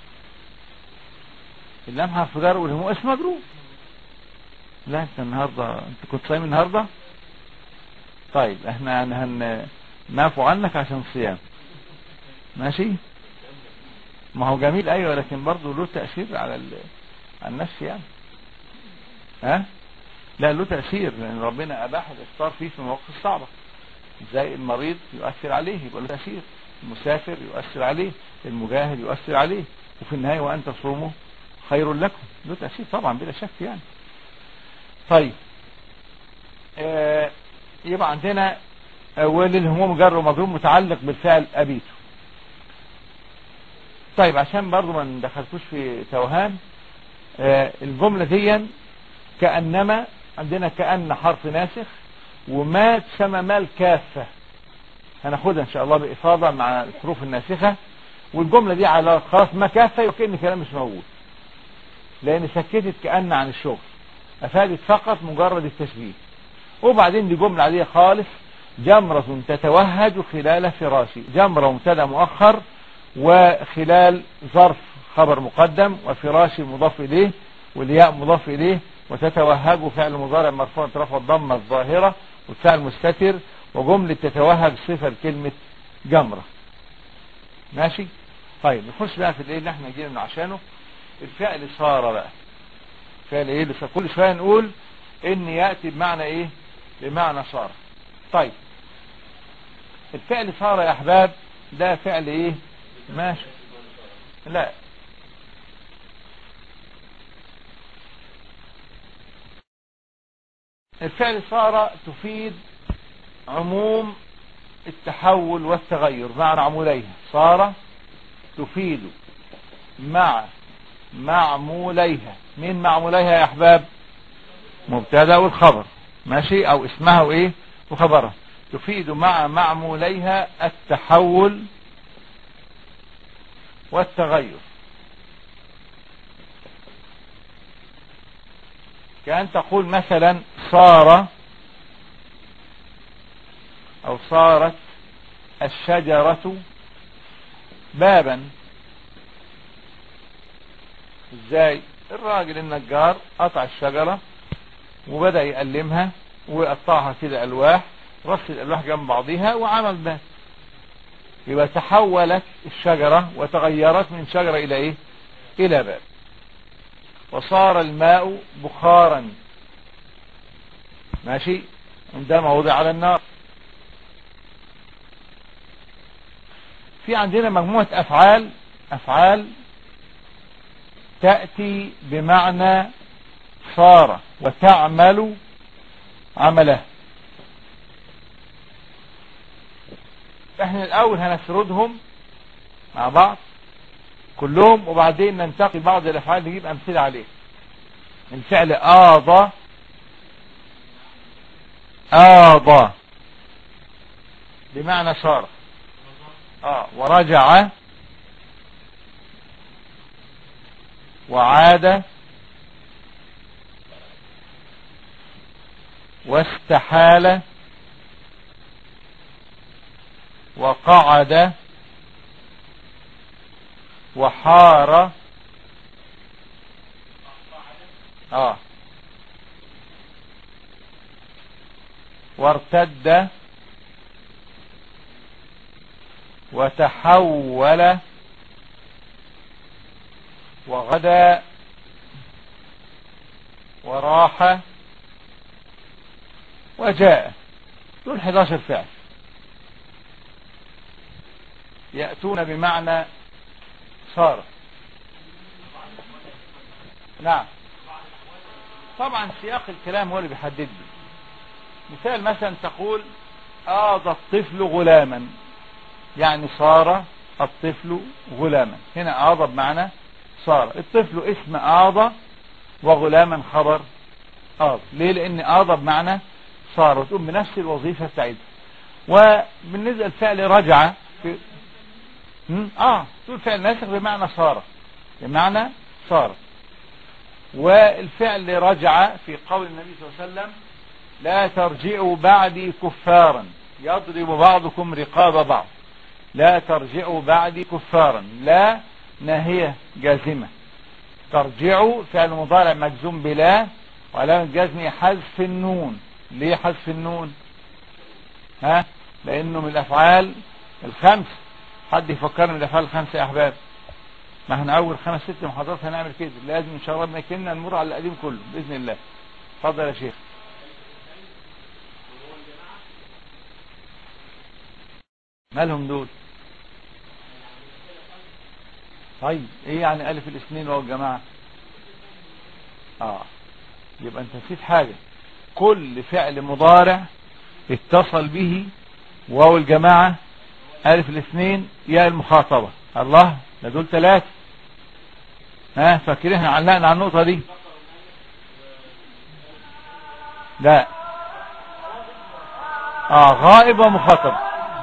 اللام حرف جر والهموم اسم مجرور. لا انت النهارده انت كنت صايم النهارده؟ طيب احنا هن نعفو عنك عشان الصيام. ماشي، ما هو جميل ايوه، لكن برضه له تأثير على ال... على النفس يعني. ها لا له تأثير، لان ربنا اباح الافطار فيه في المواقف الصعبة. زي المريض يؤثر عليه يبقى له تأثير، المسافر يؤثر عليه، المجاهد يؤثر عليه، وفي النهاية وان تصوموا خير لكم، له تأثير طبعا بلا شك يعني. طيب آه يبقى عندنا اول الهموم جر ومجرور متعلق بالفعل ابيته. طيب عشان برضو ما ندخلتوش في توهان، آه الجملة دي كأنما عندنا كأن حرف ناسخ، وما تسمى ما الكافة هناخدها ان شاء الله بإفاضة مع الحروف الناسخة. والجملة دي على خلاص ما كافة وكأن كلام مش موجود، لان سكتت كأن عن الشغل، افادت فقط مجرد التشبيه. وبعدين دي جملة عادية خالص، جمرة تتوهج خلال فراشي. جمرة مبتدا مؤخر، وخلال ظرف خبر مقدم، وفراشي مضاف اليه، والياء مضاف اليه، وتتوهج فعل مضارع مرفوع رفع الضمه الظاهره، والفعل مستتر، وجملة تتوهج صفة لكلمة جمرة. ماشي. طيب نخش بقى في الايه اللي احنا جينا عشانه، الفعل صار بقى. فعل ايه لسه كل شويه نقول ان ياتي بمعنى ايه بمعنى صار. طيب الفعل صار يا احباب ده فعل ايه ماشي لا الفعل صار تفيد عموم التحول والتغير مع معموليها. صار تفيد مع معموليها. مين معموليها يا احباب؟ مبتدا والخبر ماشي او اسمها وايه وخبرها. تفيد مع معموليها التحول والتغير. كأن تقول مثلا صار او صارت الشجرة بابا. ازاي؟ الراجل النجار قطع الشجرة وبدأ يقلمها ويقطعها كده الواح، رص الالواح جنب بعضها وعمل باب. يبقى تحولت الشجرة وتغيرت من شجرة الى ايه الى باب. وصار الماء بخارا ماشي عندما وضع على النار. في عندنا مجموعة افعال افعال تأتي بمعنى صار وتعمل عمله. احنا الاول هنسردهم مع بعض كلهم وبعدين ننتقي بعض الافعال نجيب امثله عليه. الفعل آضى آضى بمعنى صار. اه ورجع وعاد واستحال وقعد وحار اه وارتد وتحول وغدا وراح وجاء. دول احد عشر فعل يأتون بمعنى صار. نعم طبعا سياق الكلام هو اللي بيحدد لي. مثال مثلا تقول آضى الطفل غلاما، يعني صار الطفل غلاما. هنا آضى بمعنى صار. الطفل اسم آضى وغلاما خبر آضى. ليه؟ لأن آضى بمعنى صار وتقوم بنفس الوظيفة بتاعتها. وبالنسبة للفعل رجع في اه تقول فعل ناسخ بمعنى صار بمعنى صار. والفعل رجع في قول النبي صلى الله عليه وسلم لا ترجعوا بعدي كفارا يضرب بعضكم رقاب بعض. لا ترجعوا بعدي كفارا. لا ناهية جازمة. ترجعوا فعل مضارع مجزوم بلا وعلامة جزمه حذف النون. ليه حذف النون؟ ها لانه من الافعال الخمس. حد يفكرنا من الافعال الخمسه يا احباب؟ ما احنا اول خمس ست محاضرات هنعمل كده. لازم ان شاء الله بنكلنا نمر على القديم كله باذن الله. اتفضل يا شيخ. مالهم دول؟ طيب ايه يعني الف الاثنين واو الجماعه؟ اه يبقى انت نسيت حاجه. كل فعل مضارع اتصل به واو الجماعه الف الاثنين ياء المخاطبه. الله ده دول ثلاثه. ها فاكرين علقنا على النقطه دي؟ لا اه غائب ومخاطب.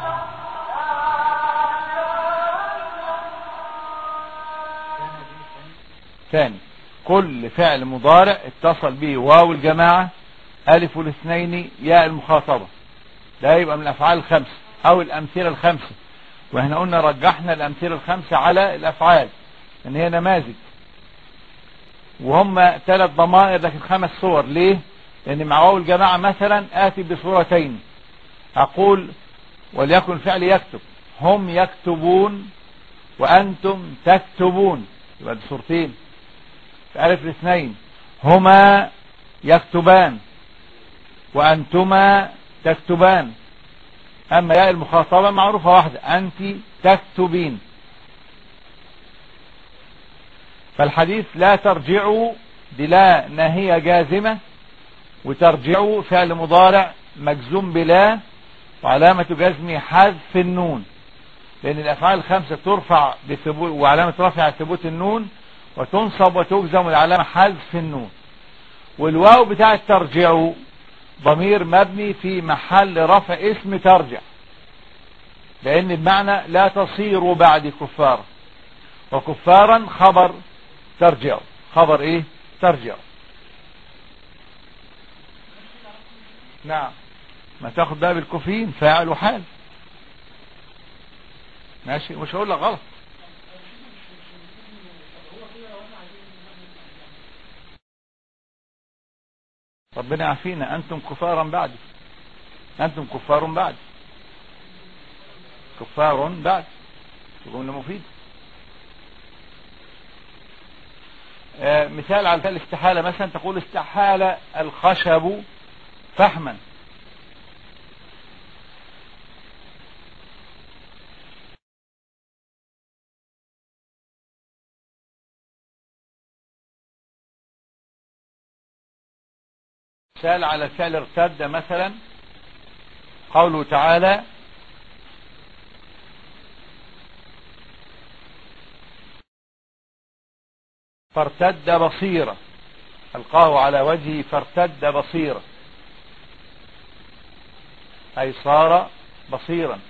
ثاني كل فعل مضارع اتصل به واو الجماعه الف الاثنين ياء المخاطبه. ده يبقى من الافعال الخمسه او الامثله الخمسه. واحنا قلنا رجحنا الامثله الخمسه على الافعال ان هي نماذج وهم ثلاث ضمائر لكن خمس صور. ليه؟ لان مع واو الجماعه مثلا اتي بصورتين. اقول وليكن الفعل يكتب هم يكتبون وانتم تكتبون. يبقى دي صورتين في الف الاثنين. هما يكتبان وأنتما تكتبان. أما ياء المخاطبة معروفة واحدة، أنت تكتبين. فالحديث لا ترجعوا بلا ناهية جازمة، وترجعوا فعل مضارع مجزوم بلا وعلامة جزمه حذف النون، لأن الأفعال الخمسة ترفع بثبوت وعلامة رفع ثبوت النون، وتنصب وتجزم العلامة حذف النون. والواو بتاع ترجعوا ضمير مبني في محل رفع اسم ترجع، لأن بمعنى لا تصيروا بعد كفارا، وكفارا خبر ترجعوا، خبر ايه ترجعوا. نعم، ما تاخد بقى بالكوفيين فاعل وحال. ماشي، مش هقول لك غلط. ربنا يعافينا. انتم كفارا بعد، انتم كفار بعد، كفار بعد، جملة مفيدة. آه مثال على الاستحالة، مثلا تقول استحال الخشب فحما. مثال على الفعل ارتد، مثلا قوله تعالى فارتد بصيرا، ألقاه على وجهه فارتد بصيرا، أي صار بصيرا.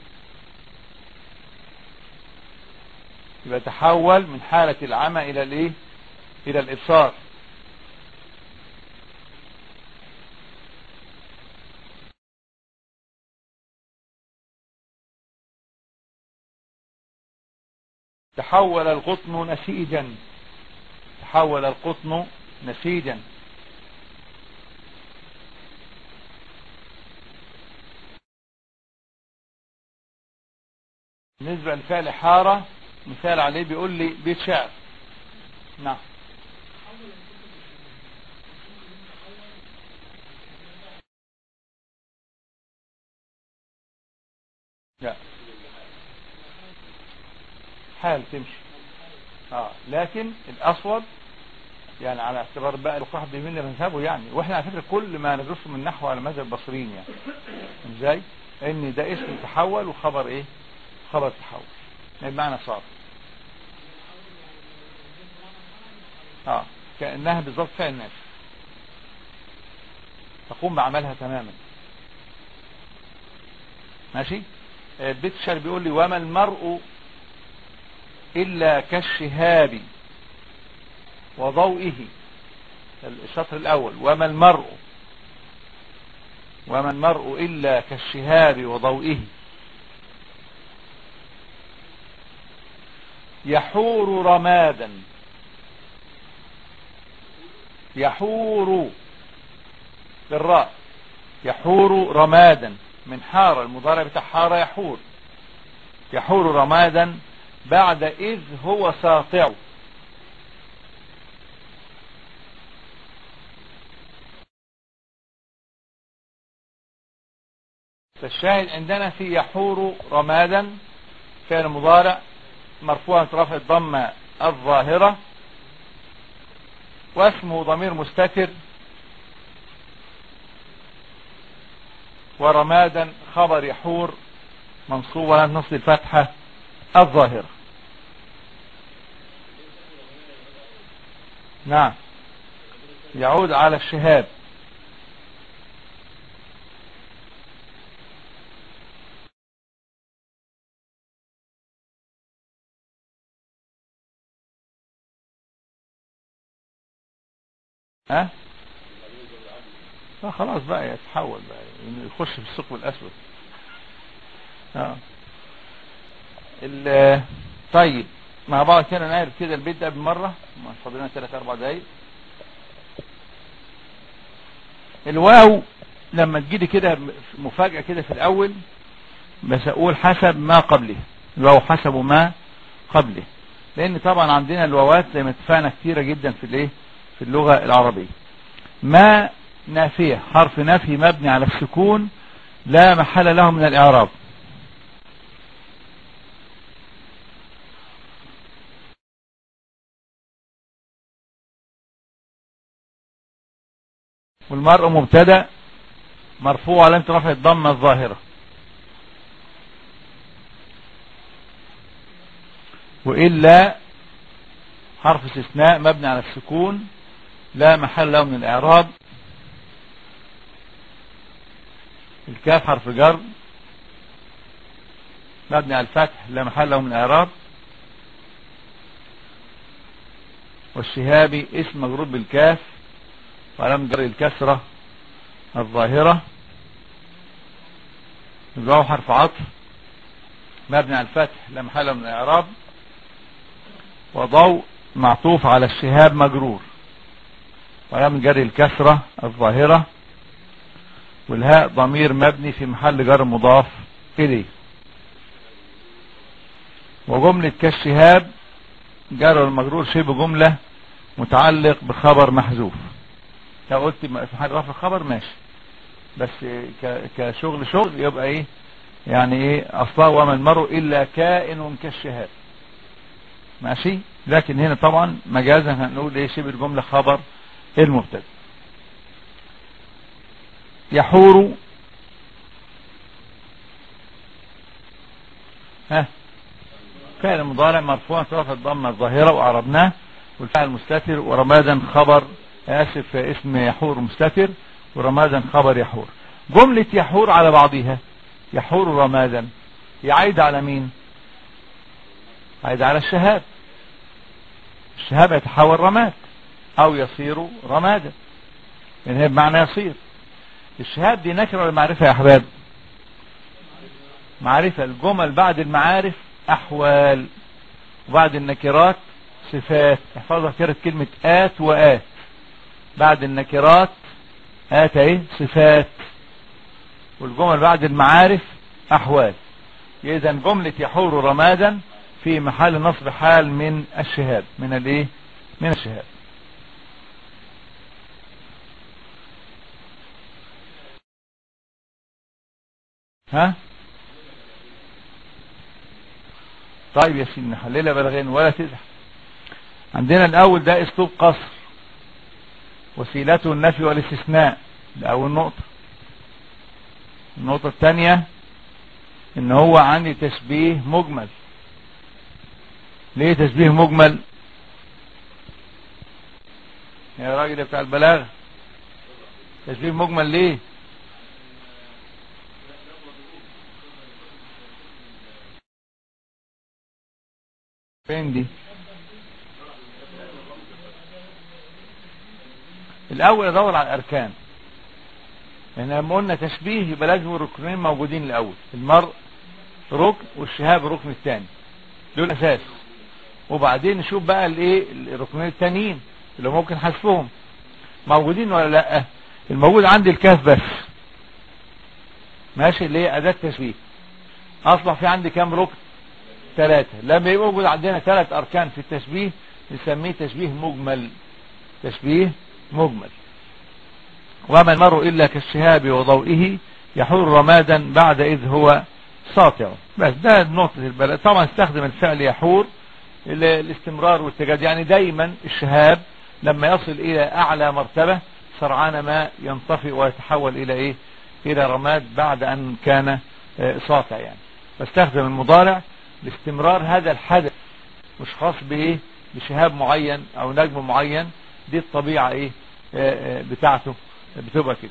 يبقى تحول من حالة العمى إلى الإيه؟ إلى الإبصار. تحول القطن نسيجا، تحول القطن نسيجا. بالنسبة لفعل حارة مثال عليه بيقول لي بيت شعر. نعم، لا حال تمشي. اه لكن الأصوب يعني على اعتبار بقى الواحد بيمنا مذهبه يعني، واحنا على فكره كل ما ندرسه من نحو على مذهب البصريين يعني. ازاي؟ ان ده اسم تحول وخبر ايه؟ خبر تحول، يعني بمعنى صار. اه كأنها بالظبط فعل ناس تقوم بعملها تماما. ماشي. البيت الشعر بيقول لي وما المرء إلا كالشهاب وضوئه. الشطر الأول وما المرء، وما المرء إلا كالشهاب وضوئه يحور رمادا. يحور بالراء، يحور رمادا من حار، المضارع بتاع حار يحور. يحور رمادا بعد إذ هو ساطع. فالشاهد عندنا في يحور رمادا فعل مضارع مرفوع برفع الضمة الظاهرة، واسمه ضمير مستتر، ورمادا خبر يحور منصوب على نصب الفتحة الظاهرة. نعم، يعود على الشهاب. ها لا خلاص بقى يتحول بقى يخش في الثقب الاسود. اه ال طيب مع بعض كده نعرف كده البيت ده بالمره، ما فاضلنا ثلاث اربع دقايق. الواو لما تجيلي كده مفاجاه كده في الاول بس اقول حسب ما قبله، الواو حسب ما قبله، لان طبعا عندنا الواوات زي ما اتفقنا كتيره جدا في الايه في اللغه العربيه. ما نافية، حرف نفي مبني على السكون لا محل له من الإعراب. والمرء مبتدا مرفوع علامة رفع الضمة الظاهرة. وإلا حرف استثناء مبني على السكون لا محل له من الإعراب. الكاف حرف جر مبني على الفتح لا محل له من الإعراب. والشهابي اسم مجرور بالكاف وعلامة جر الكسرة الظاهرة. الواو حرف عطف مبني على الفتح لا محل له من الإعراب. وضوء معطوف على الشهاب مجرور وعلامة جر الكسرة الظاهرة. والهاء ضمير مبني في محل جر مضاف إليه. وجملة كالشهاب جر المجرور شبه جملة متعلق بخبر محذوف. لو قلت في محل رفع خبر ماشي، بس كشغل شغل يبقى ايه يعني ايه اصلا وما المرء الا كائن كالشهاب ماشي. لكن هنا طبعا مجازا هنقول ايه شبه الجملة خبر المبتدا. يحور ها فعل مضارع مرفوع رفع الضمه الظاهره واعربناه. والفعل مستتر ورمادا خبر اسف اسم يحور مستتر ورمادا خبر يحور. جملة يحور على بعضها يحور رمادا يعيد على مين؟ عيد على الشهاب. الشهاب يتحول رماد او يصير رمادا يعني هي بمعنى يصير. الشهاب دي نكره ولا معرفه يا احباب؟ معرفه. الجمل بعد المعارف احوال وبعد النكرات صفات. احفظها كده كلمه ات وات بعد النكرات ات ايه صفات والجمل بعد المعارف احوال. اذا جمله يحور رمادا في محل نصب حال من الشهاب من الايه من الشهاب. ها طيب يا سيدي نحللها بلغين ولا تزعل. عندنا الاول ده اسلوب قصر وسيلته النفي والاستثناء. ده اول نقطة. النقطة الثانية ان هو عندي تشبيه مجمل. ليه تشبيه مجمل يا راجل بتاع البلاغة؟ تشبيه مجمل ليه؟ فين دي؟ الاول ادور على الاركان. لان لما قلنا تشبيه يبقى لازم الركنين موجودين الاول. المرء ركن والشهاب الركن الثاني دول اساس. وبعدين نشوف بقى الايه الركنين الثانيين اللي ممكن حذفهم موجودين ولا لا. الموجود عندي الكاف بس ماشي اللي هي اداه تشبيه. اصبح في عندي كام ركن؟ ثلاثة. لما يبقى موجود عندنا ثلاث اركان في التشبيه نسميه تشبيه مجمل. تشبيه مجمل. وما المرء الا كالشهاب وضوئه يحور رمادا بعد اذ هو ساطع. بس ده نقطة البلاء. طبعا استخدم الفعل يحور الاستمرار والتجديد. يعني دايما الشهاب لما يصل الى اعلى مرتبة سرعان ما ينطفئ ويتحول الى ايه الى رماد بعد ان كان ساطع. يعني فاستخدم المضارع لاستمرار هذا الحدث مش خاص بايه بشهاب معين او نجم معين. دي الطبيعة ايه بتاعته بتبقى كده.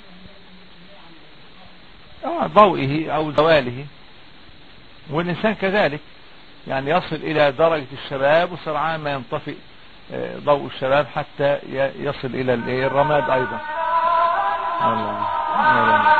اه ضوئه او زواله. والانسان كذلك يعني يصل الى درجة الشباب وسرعان ما ينطفئ ضوء الشباب حتى يصل الى الرماد ايضا. الله الله